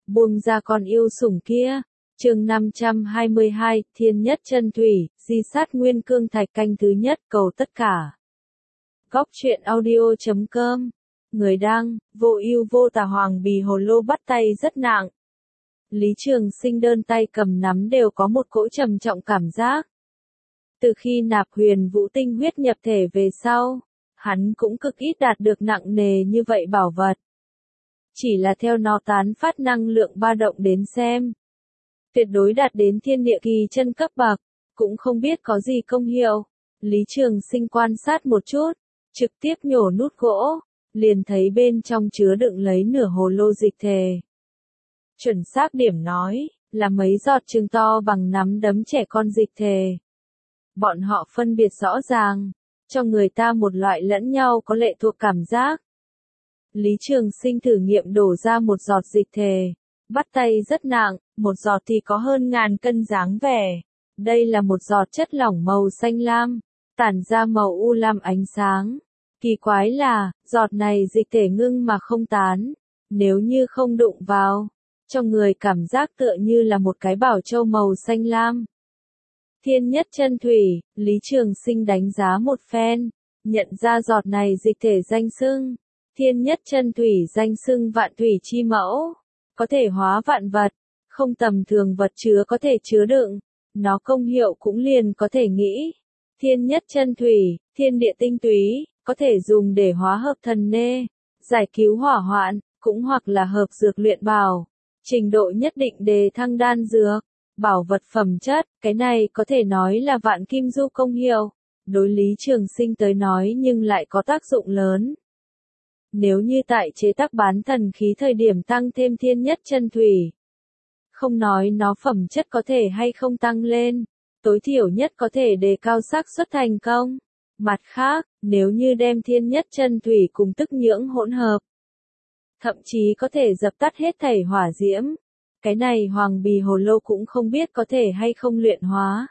buông ra con yêu sủng kia. Chương 522, Thiên Nhất Chân Thủy, Di Sát Nguyên Cương Thạch canh thứ nhất, cầu tất cả. Góc truyện audio.com. Người đăng, vô ưu vô tà. Hoàng bì hồ lô bắt tay rất nặng. Lý Trường Sinh đơn tay cầm nắm đều có một cỗ trầm trọng cảm giác. Từ khi nạp huyền vũ tinh huyết nhập thể về sau, hắn cũng cực ít đạt được nặng nề như vậy bảo vật. Chỉ là theo nó tán phát năng lượng ba động đến xem, tuyệt đối đạt đến thiên địa kỳ chân cấp bậc, cũng không biết có gì công hiệu. Lý Trường Sinh quan sát một chút, trực tiếp nhổ nút gỗ, liền thấy bên trong chứa đựng lấy nửa hồ lô dịch thể. Chuẩn xác điểm nói, là mấy giọt chừng to bằng nắm đấm trẻ con dịch thể. Bọn họ phân biệt rõ ràng, cho người ta một loại lẫn nhau có lệ thuộc cảm giác. Lý Trường Sinh thử nghiệm đổ ra một giọt dịch thể, bắt tay rất nặng, một giọt thì có hơn 1000 cân dáng vẻ. Đây là một giọt chất lỏng màu xanh lam, tản ra màu u lam ánh sáng. Kỳ quái là, giọt này dịch thể ngưng mà không tán, nếu như không đụng vào, cho người cảm giác tựa như là một cái bảo châu màu xanh lam. Thiên Nhất Chân Thủy, Lý Trường Sinh đánh giá một phen, nhận ra giọt này dịch thể danh xưng. Thiên Nhất Chân Thủy danh xưng vạn thủy chi mẫu, có thể hóa vạn vật, không tầm thường vật chứa có thể chứa đựng, nó công hiệu cũng liền có thể nghĩ. Thiên Nhất Chân Thủy, thiên địa tinh túy, có thể dùng để hóa hợp thần nê, giải cứu hỏa hoạn, cũng hoặc là hợp dược luyện bảo, trình độ nhất định đề thăng đan dược, bảo vật phẩm chất, cái này có thể nói là vạn kim du công hiệu, đối Lý Trường Sinh tới nói nhưng lại có tác dụng lớn. Nếu như tại chế tác bán thần khí thời điểm tăng thêm Thiên Nhất Chân Thủy, không nói nó phẩm chất có thể hay không tăng lên, tối thiểu nhất có thể đề cao xác suất thành công. Mặt khác, nếu như đem Thiên Nhất Chân Thủy cùng tức nhưỡng hỗn hợp, thậm chí có thể dập tắt hết thảy hỏa diễm. Cái này Hoàng bì hồ lô cũng không biết có thể hay không luyện hóa.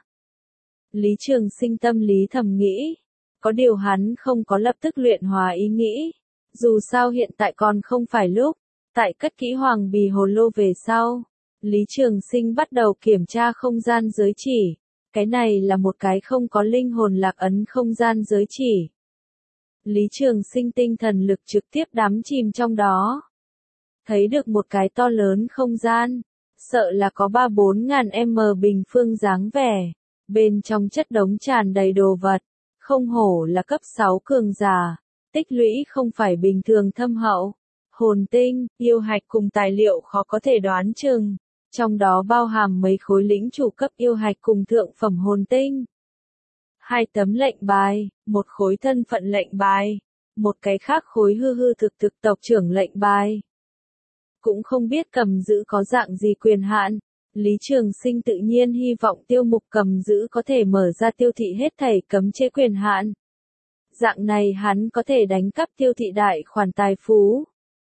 Lý Trường Sinh tâm lý thầm nghĩ, có điều hắn không có lập tức luyện hóa ý nghĩ. Dù sao hiện tại còn không phải lúc, tại cất kỹ Hoàng bì hồ lô về sau, Lý Trường Sinh bắt đầu kiểm tra không gian giới chỉ. Cái này là một cái không có linh hồn lạc ấn không gian giới chỉ. Lý Trường Sinh tinh thần lực trực tiếp đắm chìm trong đó. Thấy được một cái to lớn không gian, sợ là có 3-4 ngàn m bình phương dáng vẻ. Bên trong chất đống tràn đầy đồ vật, không hổ là cấp 6 cường giả. Tích lũy không phải bình thường thâm hậu, hồn tinh, yêu hạch cùng tài liệu khó có thể đoán chừng, trong đó bao hàm mấy khối lĩnh chủ cấp yêu hạch cùng thượng phẩm hồn tinh. 2 tấm lệnh bài, một khối thân phận lệnh bài, một cái khác khối hư hư thực thực tộc trưởng lệnh bài. Cũng không biết cầm giữ có dạng gì quyền hạn, Lý Trường Sinh tự nhiên hy vọng tiêu mục cầm giữ có thể mở ra tiêu thị hết thảy cấm chế quyền hạn. Dạng này hắn có thể đánh cắp tiêu thị đại khoản tài phú.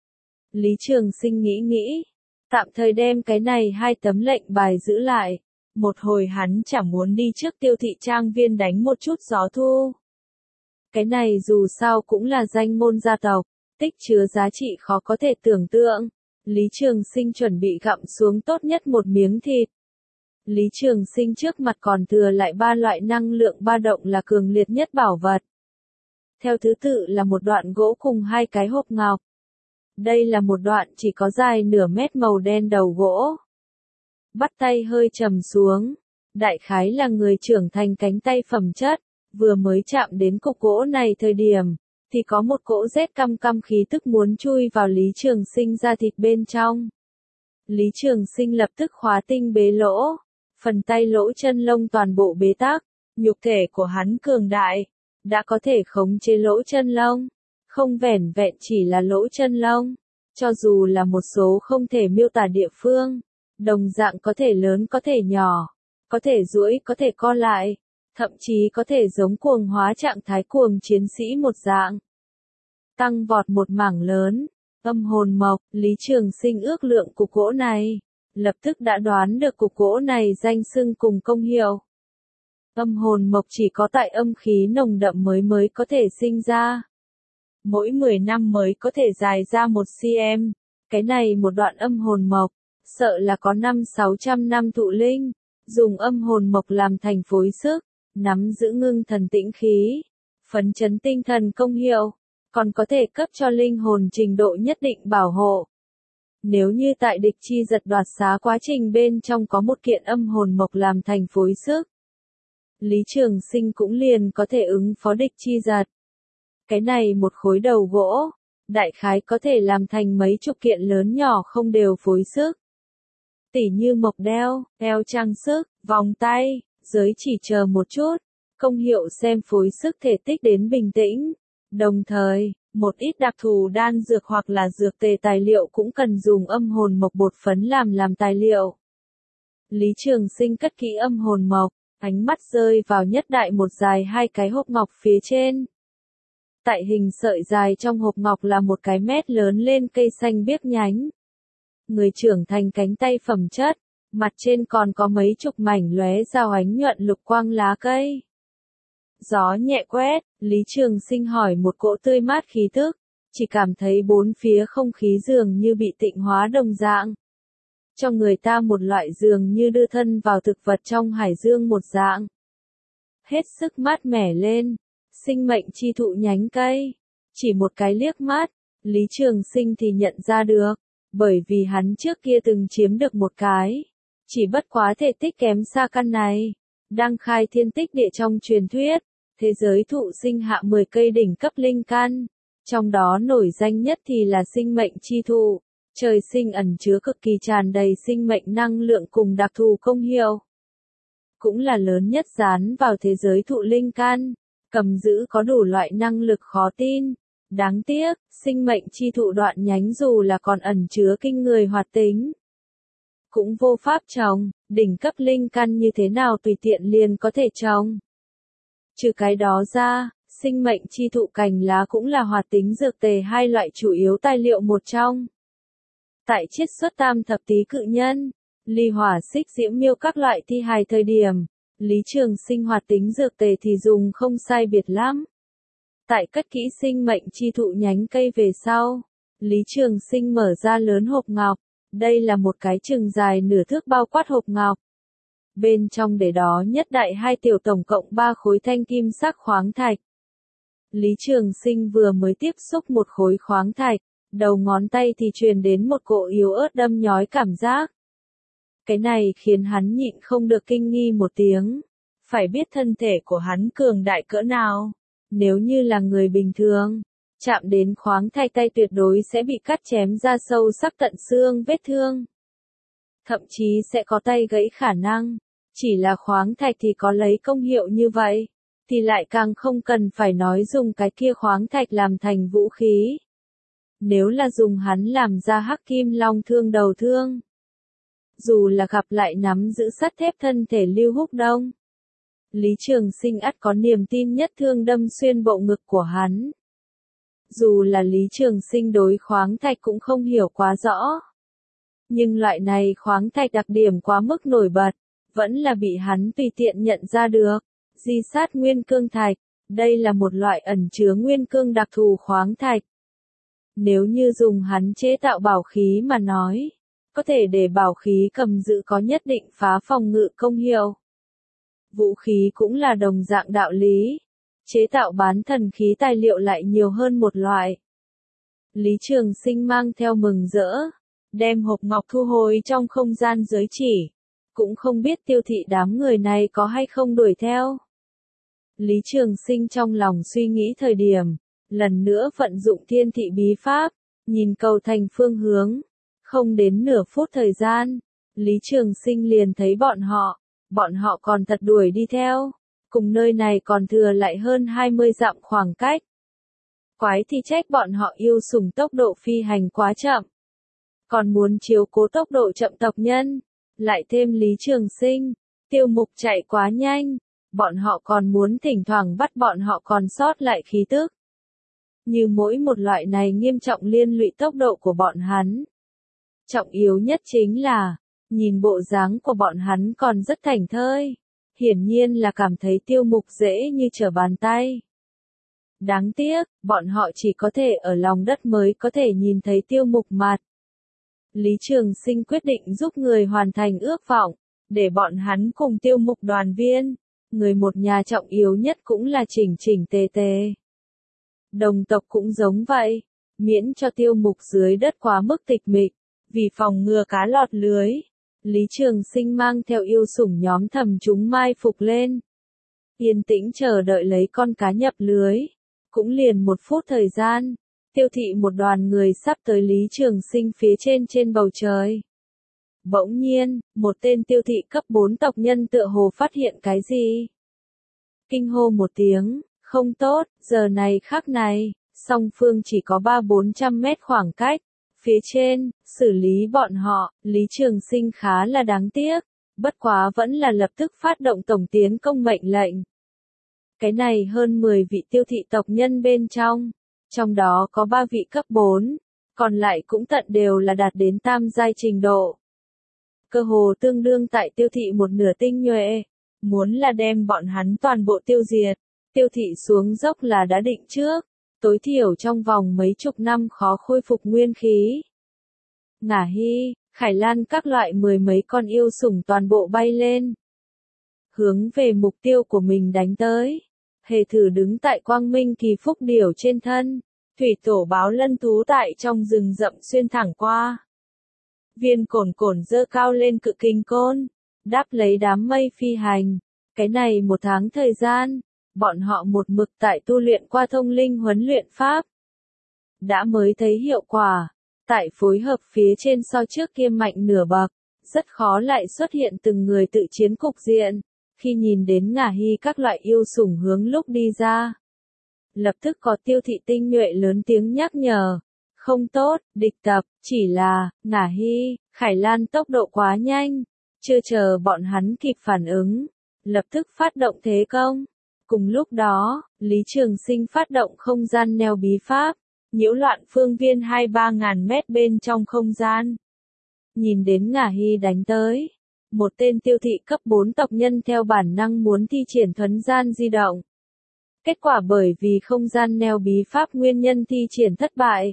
Lý Trường Sinh nghĩ, tạm thời đem cái này 2 tấm lệnh bài giữ lại. Một hồi hắn chẳng muốn đi trước tiêu thị trang viên đánh một chút gió thu. Cái này dù sao cũng là danh môn gia tộc, tích chứa giá trị khó có thể tưởng tượng. Lý Trường Sinh chuẩn bị gặm xuống tốt nhất một miếng thịt. Lý Trường Sinh trước mặt còn thừa lại 3 loại năng lượng ba động là cường liệt nhất bảo vật. Theo thứ tự là một đoạn gỗ cùng 2 cái hộp ngọc. Đây là một đoạn chỉ có dài nửa mét màu đen đầu gỗ. Bắt tay hơi trầm xuống. Đại khái là người trưởng thành cánh tay phẩm chất. Vừa mới chạm đến cục gỗ này thời điểm, thì có một cỗ rét căm căm khí tức muốn chui vào Lý Trường Sinh da thịt bên trong. Lý Trường Sinh lập tức khóa tinh bế lỗ. Phần tay lỗ chân lông toàn bộ bế tắc. Nhục thể của hắn cường đại, đã có thể khống chế lỗ chân lông, không vẻn vẹn chỉ là lỗ chân lông, cho dù là một số không thể miêu tả địa phương, đồng dạng có thể lớn có thể nhỏ, có thể duỗi có thể co lại, thậm chí có thể giống cuồng hóa trạng thái cuồng chiến sĩ một dạng. Tăng vọt một mảng lớn, âm hồn mộc, Lý Trường Sinh ước lượng cục gỗ này, lập tức đã đoán được cục gỗ này danh xưng cùng công hiệu. Âm hồn mộc chỉ có tại âm khí nồng đậm mới có thể sinh ra. Mỗi 10 năm mới có thể dài ra 1 cm. Cái này một đoạn âm hồn mộc, sợ là có 500-600 năm thụ linh, dùng âm hồn mộc làm thành phối sức, nắm giữ ngưng thần tĩnh khí, phấn chấn tinh thần công hiệu, còn có thể cấp cho linh hồn trình độ nhất định bảo hộ. Nếu như tại địch chi giật đoạt xá quá trình bên trong có một kiện âm hồn mộc làm thành phối sức, Lý Trường Sinh cũng liền có thể ứng phó địch chi giật. Cái này một khối đầu gỗ, đại khái có thể làm thành mấy chục kiện lớn nhỏ không đều phối sức. Tỉ như mộc đeo, eo trang sức, vòng tay, giới chỉ chờ một chút, công hiệu xem phối sức thể tích đến bình tĩnh. Đồng thời, một ít đặc thù đan dược hoặc là dược tề tài liệu cũng cần dùng âm hồn mộc bột phấn làm tài liệu. Lý Trường Sinh cất kỹ âm hồn mộc, ánh mắt rơi vào nhất đại một dài hai cái hộp ngọc phía trên. Tại hình sợi dài trong hộp ngọc là một cái mét lớn lên cây xanh biếc nhánh. Người trưởng thành cánh tay phẩm chất, mặt trên còn có mấy chục mảnh lóe rao ánh nhuận lục quang lá cây. Gió nhẹ quét, Lý Trường Sinh hỏi một cỗ tươi mát khí tức, chỉ cảm thấy bốn phía không khí dường như bị tịnh hóa đồng dạng. Cho người ta một loại dường như đưa thân vào thực vật trong hải dương một dạng. Hết sức mát mẻ lên, sinh mệnh chi thụ nhánh cây. Chỉ một cái liếc mắt, Lý Trường Sinh thì nhận ra được, bởi vì hắn trước kia từng chiếm được một cái. Chỉ bất quá thể tích kém xa căn này, đang khai thiên tích địa trong truyền thuyết, thế giới thụ sinh hạ 10 cây đỉnh cấp linh căn, trong đó nổi danh nhất thì là sinh mệnh chi thụ, trời sinh ẩn chứa cực kỳ tràn đầy sinh mệnh năng lượng cùng đặc thù công hiệu. Cũng là lớn nhất dán vào thế giới thụ linh căn, cầm giữ có đủ loại năng lực khó tin. Đáng tiếc, sinh mệnh chi thụ đoạn nhánh dù là còn ẩn chứa kinh người hoạt tính, cũng vô pháp trồng, đỉnh cấp linh căn như thế nào tùy tiện liền có thể trồng. Trừ cái đó ra, sinh mệnh chi thụ cành lá cũng là hoạt tính dược tề hai loại chủ yếu tài liệu một trong. Tại chiết xuất tam thập tý cự nhân, ly hỏa xích diễm miêu các loại thi hài thời điểm, Lý Trường Sinh hoạt tính dược tề thì dùng không sai biệt lắm. Tại cất kỹ sinh mệnh chi thụ nhánh cây về sau, Lý Trường Sinh mở ra lớn hộp ngọc, đây là một cái chừng dài nửa thước bao quát hộp ngọc. Bên trong để đó nhất đại hai tiểu tổng cộng 3 khối thanh kim sắc khoáng thạch. Lý Trường Sinh vừa mới tiếp xúc một khối khoáng thạch, đầu ngón tay thì truyền đến một cỗ yếu ớt đâm nhói cảm giác. Cái này khiến hắn nhịn không được kinh nghi một tiếng. Phải biết thân thể của hắn cường đại cỡ nào. Nếu như là người bình thường, chạm đến khoáng thạch tay tuyệt đối sẽ bị cắt chém ra sâu sắc tận xương vết thương. Thậm chí sẽ có tay gãy khả năng. Chỉ là khoáng thạch thì có lấy công hiệu như vậy, thì lại càng không cần phải nói dùng cái kia khoáng thạch làm thành vũ khí. Nếu là dùng hắn làm ra hắc kim long thương đầu thương, dù là gặp lại nắm giữ sắt thép thân thể Lưu Húc Đông, Lý Trường Sinh ắt có niềm tin nhất thương đâm xuyên bộ ngực của hắn. Dù là Lý Trường Sinh đối khoáng thạch cũng không hiểu quá rõ, nhưng loại này khoáng thạch đặc điểm quá mức nổi bật, vẫn là bị hắn tùy tiện nhận ra được. Di sát nguyên cương thạch, đây là một loại ẩn chứa nguyên cương đặc thù khoáng thạch. Nếu như dùng hắn chế tạo bảo khí mà nói, có thể để bảo khí cầm giữ có nhất định phá phòng ngự công hiệu. Vũ khí cũng là đồng dạng đạo lý, chế tạo bán thần khí tài liệu lại nhiều hơn một loại. Lý Trường Sinh mang theo mừng rỡ, đem hộp ngọc thu hồi trong không gian giới chỉ. Cũng không biết Tiêu Thị đám người này có hay không đuổi theo. Lý Trường Sinh trong lòng suy nghĩ thời điểm, lần nữa vận dụng Thiên Thị bí pháp, nhìn cầu thành phương hướng. Không đến nửa phút thời gian, Lý Trường Sinh liền thấy bọn họ còn thật đuổi đi theo, cùng nơi này còn thừa lại hơn 20 dặm khoảng cách. Quái thì trách bọn họ yêu sủng tốc độ phi hành quá chậm, còn muốn chiếu cố tốc độ chậm tộc nhân. Lại thêm Lý Trường Sinh, Tiêu Mục chạy quá nhanh, bọn họ còn muốn thỉnh thoảng bắt bọn họ còn sót lại khí tức. Như mỗi một loại này nghiêm trọng liên lụy tốc độ của bọn hắn. Trọng yếu nhất chính là, nhìn bộ dáng của bọn hắn còn rất thảnh thơi, hiển nhiên là cảm thấy Tiêu Mục dễ như trở bàn tay. Đáng tiếc, bọn họ chỉ có thể ở lòng đất mới có thể nhìn thấy Tiêu Mục mặt. Lý Trường Sinh quyết định giúp người hoàn thành ước vọng, để bọn hắn cùng Tiêu Mục đoàn viên. Người một nhà trọng yếu nhất cũng là chỉnh chỉnh tề tề. Đồng tộc cũng giống vậy, miễn cho Tiêu Mục dưới đất quá mức tịch mịch, vì phòng ngừa cá lọt lưới. Lý Trường Sinh mang theo yêu sủng nhóm thầm chúng mai phục lên. Yên tĩnh chờ đợi lấy con cá nhập lưới. Cũng liền 1 phút thời gian, Tiêu thị một đoàn người sắp tới Lý Trường Sinh phía trên bầu trời. Bỗng nhiên, một tên Tiêu thị cấp 4 tộc nhân tựa hồ phát hiện cái gì. Kinh hô một tiếng, không tốt, giờ này khắc này, song phương chỉ có 300-400 mét khoảng cách. Phía trên, xử lý bọn họ, Lý Trường Sinh khá là đáng tiếc, bất quá vẫn là lập tức phát động tổng tiến công mệnh lệnh. Cái này hơn 10 vị Tiêu thị tộc nhân bên trong đó có 3 vị cấp 4, còn lại cũng tận đều là đạt đến tam giai trình độ. Cơ hồ tương đương tại Tiêu thị một nửa tinh nhuệ, muốn là đem bọn hắn toàn bộ tiêu diệt. Tiêu thị xuống dốc là đã định trước, tối thiểu trong vòng mấy chục năm khó khôi phục nguyên khí. Ngả Hy, Khải Lan các loại 10 mấy con yêu sủng toàn bộ bay lên, hướng về mục tiêu của mình đánh tới. Hề Thử đứng tại Quang Minh Kỳ Phúc Điểu trên thân, thủy tổ báo lân thú tại trong rừng rậm xuyên thẳng qua. Viên Cổn Cổn giơ cao lên cự kình côn, đáp lấy đám mây phi hành. Cái này 1 tháng thời gian, bọn họ một mực tại tu luyện qua thông linh huấn luyện pháp. Đã mới thấy hiệu quả, tại phối hợp phía trên so trước kia mạnh nửa bậc, rất khó lại xuất hiện từng người tự chiến cục diện. Khi nhìn đến Ngả Hy các loại yêu sủng hướng lúc đi ra, lập tức có Tiêu thị tinh nhuệ lớn tiếng nhắc nhở. Không tốt, địch tập, chỉ là, Ngả Hy, Khải Lan tốc độ quá nhanh, chưa chờ bọn hắn kịp phản ứng, lập tức phát động thế công. Cùng lúc đó, Lý Trường Sinh phát động không gian neo bí pháp, nhiễu loạn phương viên 2-3 ngàn mét bên trong không gian. Nhìn đến Ngả Hy đánh tới, một tên Tiêu thị cấp 4 tộc nhân theo bản năng muốn thi triển thuấn gian di động. Kết quả bởi vì không gian neo bí pháp nguyên nhân thi triển thất bại.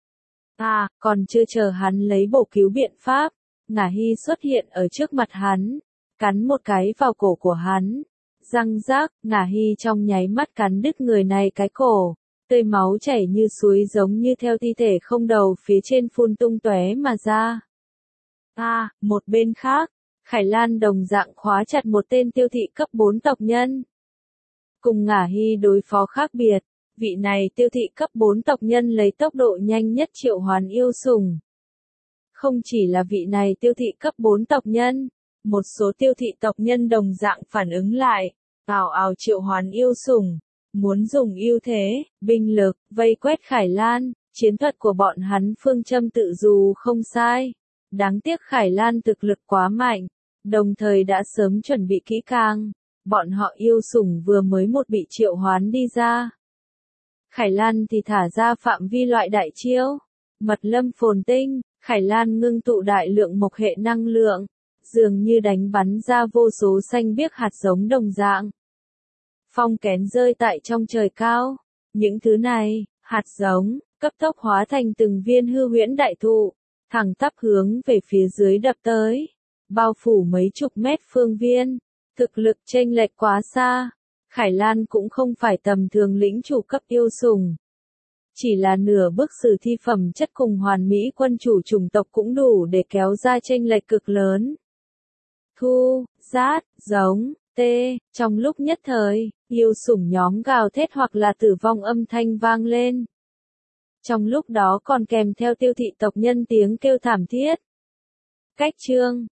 Còn chưa chờ hắn lấy bổ cứu biện pháp, Ngả Hy xuất hiện ở trước mặt hắn, cắn một cái vào cổ của hắn. Răng rác, Ngả Hy trong nháy mắt cắn đứt người này cái cổ, tươi máu chảy như suối giống như theo thi thể không đầu phía trên phun tung tóe mà ra. Một bên khác, Khải Lan đồng dạng khóa chặt một tên Tiêu thị cấp 4 tộc nhân. Cùng Ngả Hy đối phó khác biệt, vị này Tiêu thị cấp 4 tộc nhân lấy tốc độ nhanh nhất triệu hoán yêu sủng. Không chỉ là vị này Tiêu thị cấp 4 tộc nhân, một số Tiêu thị tộc nhân đồng dạng phản ứng lại, ào ào triệu hoán yêu sủng, muốn dùng ưu thế, binh lực, vây quét Khải Lan. Chiến thuật của bọn hắn phương châm tự dù không sai, đáng tiếc Khải Lan thực lực quá mạnh, đồng thời đã sớm chuẩn bị kỹ càng. Bọn họ yêu sủng vừa mới một bị triệu hoán đi ra, Khải Lan thì thả ra phạm vi loại đại chiêu. Mật lâm phồn tinh, Khải Lan ngưng tụ đại lượng mộc hệ năng lượng, dường như đánh bắn ra vô số xanh biếc hạt giống đồng dạng. Phong kén rơi tại trong trời cao. Những thứ này, hạt giống, cấp tốc hóa thành từng viên hư huyễn đại thụ, thẳng tắp hướng về phía dưới đập tới, bao phủ mấy chục mét phương viên. Thực lực chênh lệch quá xa, Khải Lan cũng không phải tầm thường lĩnh chủ cấp yêu sủng. Chỉ là nửa bước sử thi phẩm chất cùng hoàn mỹ quân chủ chủng tộc cũng đủ để kéo ra chênh lệch cực lớn. Thu, rát, giống, tê, trong lúc nhất thời, yêu sủng nhóm gào thét hoặc là tử vong âm thanh vang lên. Trong lúc đó còn kèm theo Tiêu thị tộc nhân tiếng kêu thảm thiết. Cách chương